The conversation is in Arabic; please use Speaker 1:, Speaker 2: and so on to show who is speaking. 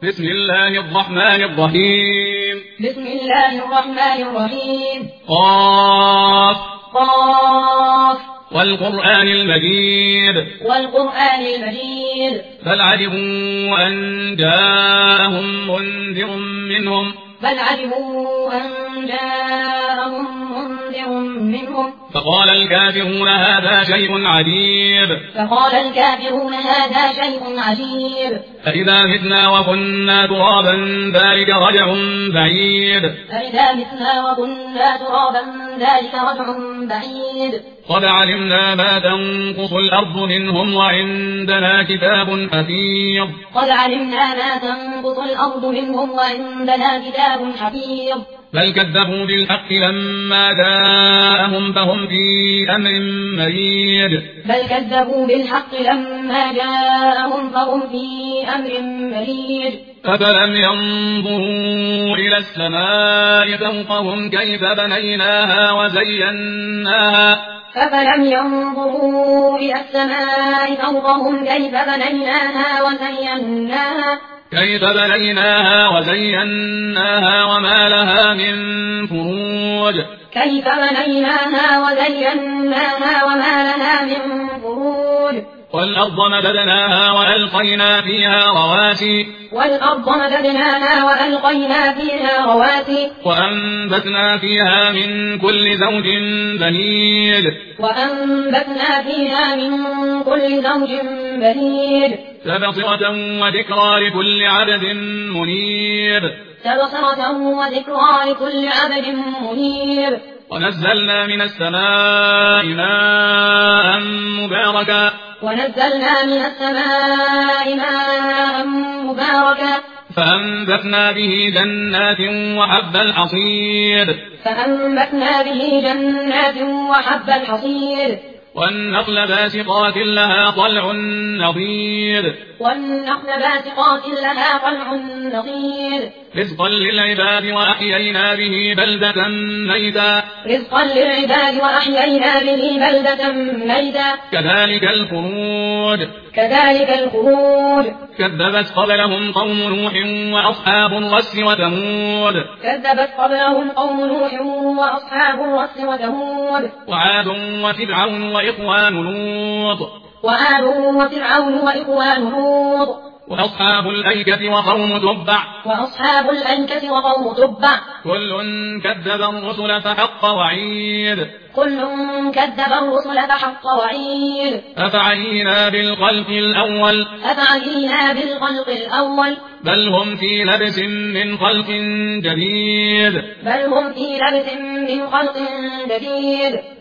Speaker 1: بسم الله الرحمن الرحيم.
Speaker 2: بسم الله الرحمن الرحيم.
Speaker 1: قاف.
Speaker 2: قاف.
Speaker 1: والقرآن المجيد.
Speaker 2: والقرآن المجيد.
Speaker 1: بل عجبوا أن جاءهم منذر منهم.
Speaker 2: بل عجبوا أن جاءهم منذر منهم.
Speaker 1: فقال الكافرون هذا شيء عجيب.
Speaker 2: فقال الكافرون هذا شيء عجيب.
Speaker 1: أإذا متنا وكنا ترابا ذلك رجع بعيد.
Speaker 2: أإذا متنا وكنا ترابا ذلك رجع بعيد.
Speaker 1: قد علمنا ما تنقص الأرض منهم وعندنا كتاب حفيظ.
Speaker 2: قد علمنا ما تنقص الأرض منهم وعندنا كتاب حفيظ.
Speaker 1: بل كذبوا بالحق لما جاءهم فهم في أمر مريج.
Speaker 2: بل كذبوا بالحق لما جاءهم فهم في أمر مريج.
Speaker 1: أفلم ينظروا إلى السماء فوقهم كيف بنيناها وزيناها.
Speaker 2: أفلم ينظروا إلى السماء فوقهم كيف بنيناها وزيناها.
Speaker 1: كيف بنيناها وزيناها وما لها من فروج.
Speaker 2: كيف بنيناها وزيناها وما لها من فروج.
Speaker 1: والأرض مددناها وألقينا فيها رواسي.
Speaker 2: والأرض مددناها وألقينا فيها رواسي.
Speaker 1: وأنبتنا فيها من كل زوج بهيج.
Speaker 2: وأنبتنا فيها من كل زوج بهيج.
Speaker 1: تبصرة وذكرى لكل عبد منيب.
Speaker 2: تبصرة وذكرى لكل عبد منيب.
Speaker 1: ونزلنا من السماء ماء مباركا.
Speaker 2: ونزلنا من السماء ماء مباركا.
Speaker 1: فأنبتنا به جنات وحب الحصيد.
Speaker 2: فأنبتنا به جنات وحب الحصيد.
Speaker 1: والنخل باسقات لها طلع نضيد.
Speaker 2: والنخل باسقات لها طلع نضيد.
Speaker 1: رزقا للعباد وأحيينا به بلدة ميتا.
Speaker 2: رزقا للعباد وأحيينا به بلدة ميتا.
Speaker 1: كذلك الخروج.
Speaker 2: كذلك الخروج.
Speaker 1: كذبت قبلهم قوم نوح وأصحاب الرس وثمود.
Speaker 2: كذبت قبلهم قوم نوح وأصحاب الرس وثمود.
Speaker 1: وعاد وفرعون وإخوان لوط.
Speaker 2: وعاد وفرعون وإخوان لوط.
Speaker 1: وأصحاب الأيكة وقوم تبع.
Speaker 2: وأصحاب الأيكة وقوم تبع.
Speaker 1: كل كذب الرسل فحق وعيد.
Speaker 2: كل كذب الرسل فحق وعيد.
Speaker 1: أفعينا بالخلق الأول.
Speaker 2: أفعينا بالخلق الأول.
Speaker 1: بل هم في لبس من خلق جديد.
Speaker 2: بل هم في لبس من خلق جديد.